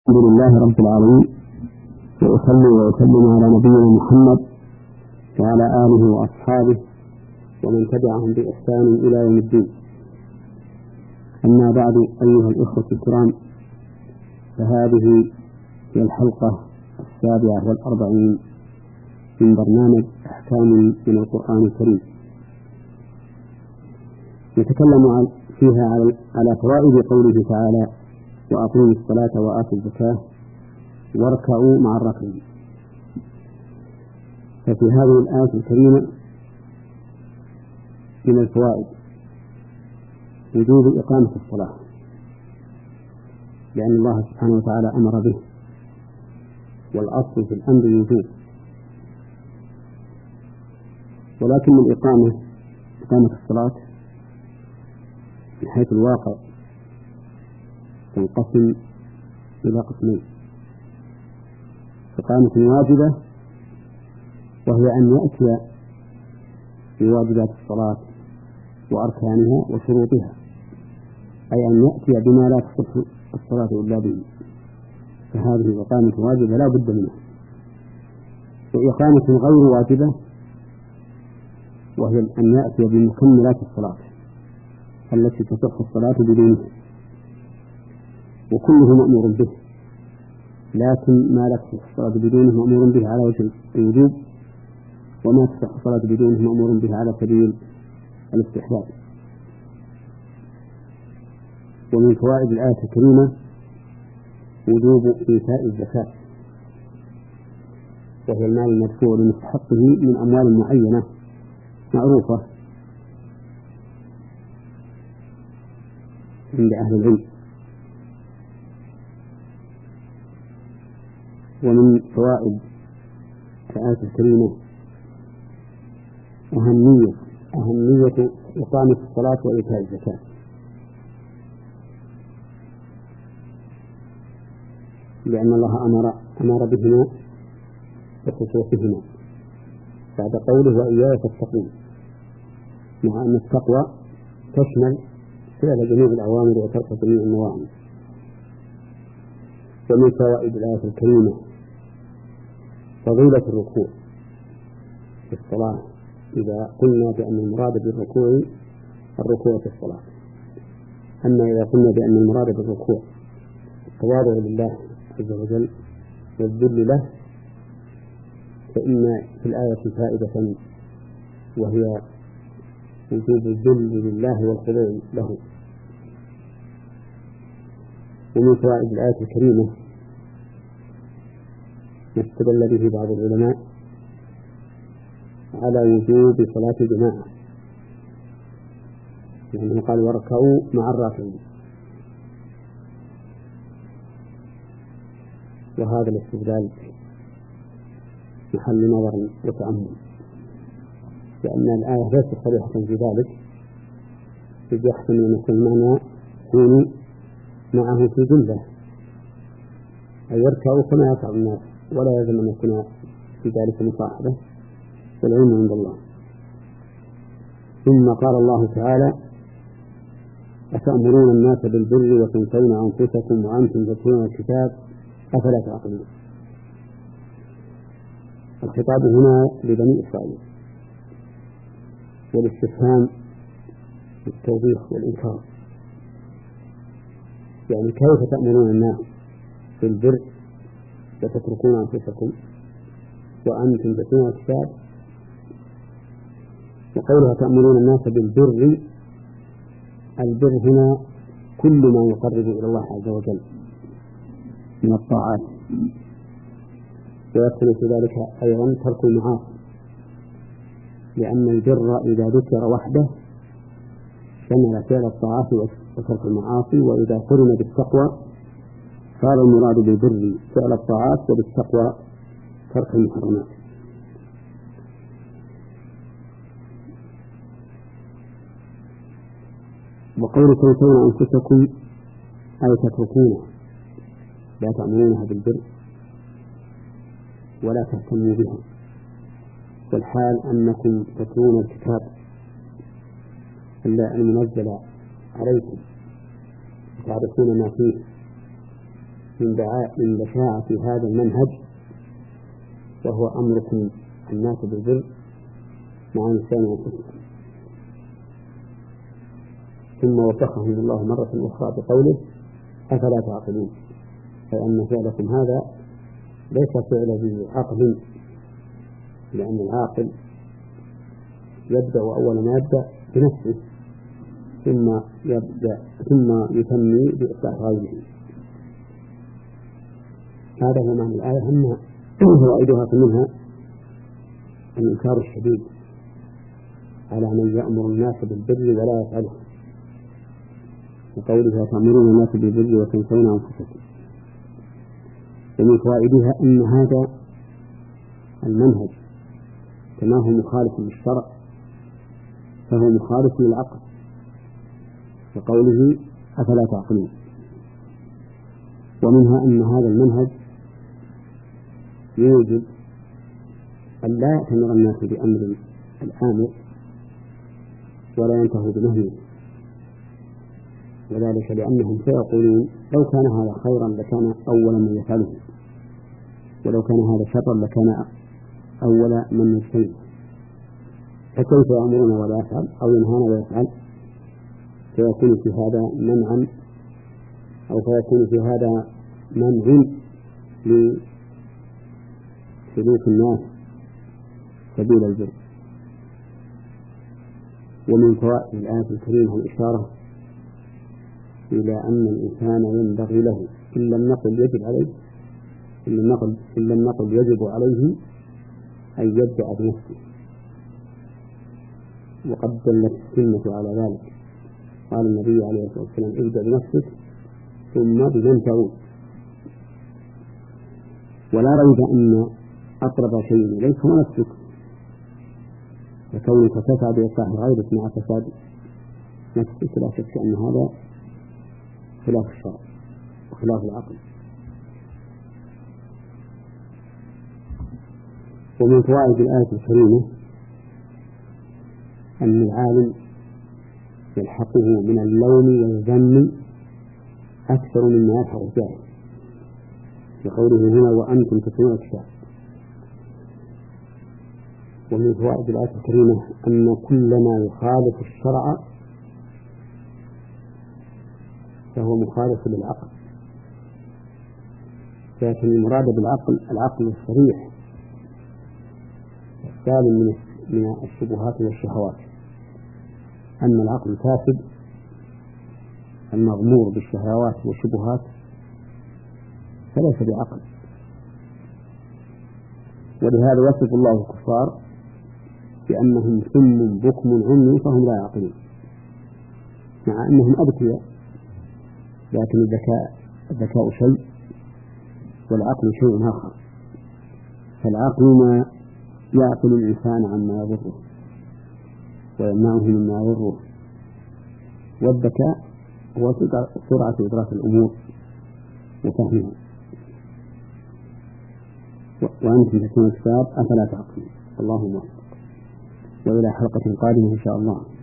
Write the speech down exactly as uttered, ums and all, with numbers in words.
الحمد لله رب العالمين، وأصلي وأسلم على نبينا محمد وعلى آله وأصحابه ومن تبعهم بإحسان إلى يوم الدين. أما بعد، أيها الإخوة الكرام، فهذه هي الحلقة السابعة والأربعين من برنامج أحكام من القرآن الكريم، نتكلم فيها على فوائد قوله تعالى: وأقيموا الصلاة وآتوا الزكاة واركعوا مع الراكعين. ففي هذه الآية الكريمة من الفوائد وجوب إقامة الصلاة، لأن الله سبحانه وتعالى أمر به، والأصل في الأمر الوجوب، ولكن الإقامة إقامة الصلاة من حيث الواقع تنقسم إلى قسمين: إقامة واجبة، وهي أن يأتي بواجبات الصلاة وأركانها وشروطها، أي أن يأتي بما لا تصح الصلاة إلا به، فهذه إقامة واجبة لا بد منها. وإقامة غير واجبة، وهي أن يأتي بمكملات الصلاة التي تصح الصلاة بدونها، وكله مأمور به، لكن ما لا تصح الصلاة بدونه مأمور به على وجه الوجوب، وما تصح الصلاة بدونه مأمور به على سبيل الاستحباب. ومن فوائد الآية الكريمة وجوب إيتاء الزكاة، وهي المال المدفوع لمستحقه من أموال معينة معروفة عند أهل العلم. ومن فوائد الآية الكريمة أهمية أهمية إقامة الصلاة وإيتاء الزكاة، لأن الله أمر أمر بهما بخصوصهما بعد قوله: وإياي فاتقون، مع أن التقوى تشمل فعل جميع الأوامر وترك جميع النواهي. ومن فوائد الآية الكريمة فضيلة الركوع في الصلاة، إذا قلنا بأن المراد بالركوع الركوع في الصلاة. أما إذا قلنا بأن المراد بالركوع التواضع لله عز وجل والذل له، فإن في الآية فائدة، وهي وجوب الذل لله والخضوع له. ومن فوائد الآية الكريمة ما استدل به بعض العلماء على وجوب صلاة الجماعة، لأنه قال: واركعوا مع الراكعين. وهذا الاستدلال محل نظر وتأمل، لأن الآية ليست صريحة في ذلك، إذ يحتمل أن يكون معنى كونوا معه في جملة، أي يركعوا كما يفعل الناس، ولا يلزم أن يكون في ذلك مصاحبة، والعلم عند الله. ثم قال الله تعالى: أتأمرون الناس بالبر وتنسون أنفسكم وأنتم تتلون الكتاب أفلا تعقلون. الخطاب هنا لبني إسرائيل، والاستفهام للتوبيخ والإنكار، يعني كيف تأمرون الناس بالبر وتتركون أنفسكم وأنتم تتلون الكتاب؟ وقولها تأمرون الناس بالبر، البر هنا كل ما يقرب إلى الله عز وجل من الطاعات، ويدخل في ذلك أيضا ترك المعاصي، لأن البر إذا ذكر وحده شمل فعل الطاعات وترك المعاصي، وإذا قرن بالتقوى صار المراد بالبر فعل الطاعات، وبالتقوى ترك المحرمات. وقول تنسون أنفسكم أي تتركونه، لا تعملونها بالبر ولا تهتموا بها، والحال أنكم تتلون الكتاب المنزل عليكم، تعرفون ما فيه، من من بشاعة هذا المنهج، وهو أمركم الناس بالبر مع إنسان أنفسكم. ثم وبخهم الله مرة أخرى بقوله أفلا تعقلون، أي أن فعلكم هذا ليس فعل ذي عقل، لأن العاقل يبدأ أول ما يبدأ بنفسه ثم يبدأ ثم يتمي بإصلاح غيره. هذا هو معنى الآية، أن فوائدها منها الإنكار الشديد على من يأمر الناس بالبر ولا يفعله، وقوله تأمرون الناس بالبر وتنسون أنفسكم. ومن فوائدها أن هذا المنهج كما هو مخالف للشرع فهو مخالف للعقل، وقوله أفلا تعقلون. ومنها أن هذا المنهج يوجب أن لا يأتمر الناس بأمر الآمر ولا ينتهوا بنهيه، وذلك لأنهم سيقولون لو كان هذا خيرا لكان أول من يفعله، ولو كان هذا شرا لكان أول من يجتنبه، فكيف يأمرنا ولا يفعل أو ينهانا ويفعل؟ فيكون في هذا منعا أو فيكون في هذا منع لسلوك الناس سبيل البر. ومن فوائد الآية الكريمة الإشارة إلى أن الإنسان ينبغي له إن لم نقل يجب عليه إن لم نقل, إن لم نقل يجب عليه أن يبدأ بنفسه، وقد دلت السنة على ذلك. قال النبي عليه الصلاة والسلام ابدأ بنفسك ثم بمن تعود. ولا ريب أن أقرب شيء إليك هو نفسك، وكونك تسعى بإصلاح غيرك مع فساد نفسك لا شك أن هذا خلاف الشرع وخلاف العقل. ومن فوائد الآية الكريمة أن العالم يلحقه من اللوم والذم أكثر مما يلحق الجاهل، بقوله هنا وأنتم تتلون الكتاب. ومن فوائد الآية الكريمة أن كل ما يخالف الشرع فهو مخالف للعقل، لكن المراد بالعقل العقل الصريح السالم من من الشبهات والشهوات. أما العقل الفاسد المغمور بالشهوات والشبهات فليس بعقل. ولهذا يصف الله الكفار بأنهم سم بكم عمي فهم لا يعقلون، مع أنهم أذكياء، لكن الذكاء الذكاء شيء والعقل شيء آخر. فالعقل ما يعقل الإنسان عما يضره ويمنعه مما يضره، والذكاء هو سرعة إدراك الأمور وفهمها. وأنتم تكون الكتاب أفلا تعقلون. اللهم وفق، وإلى حلقة قادمة إن شاء الله.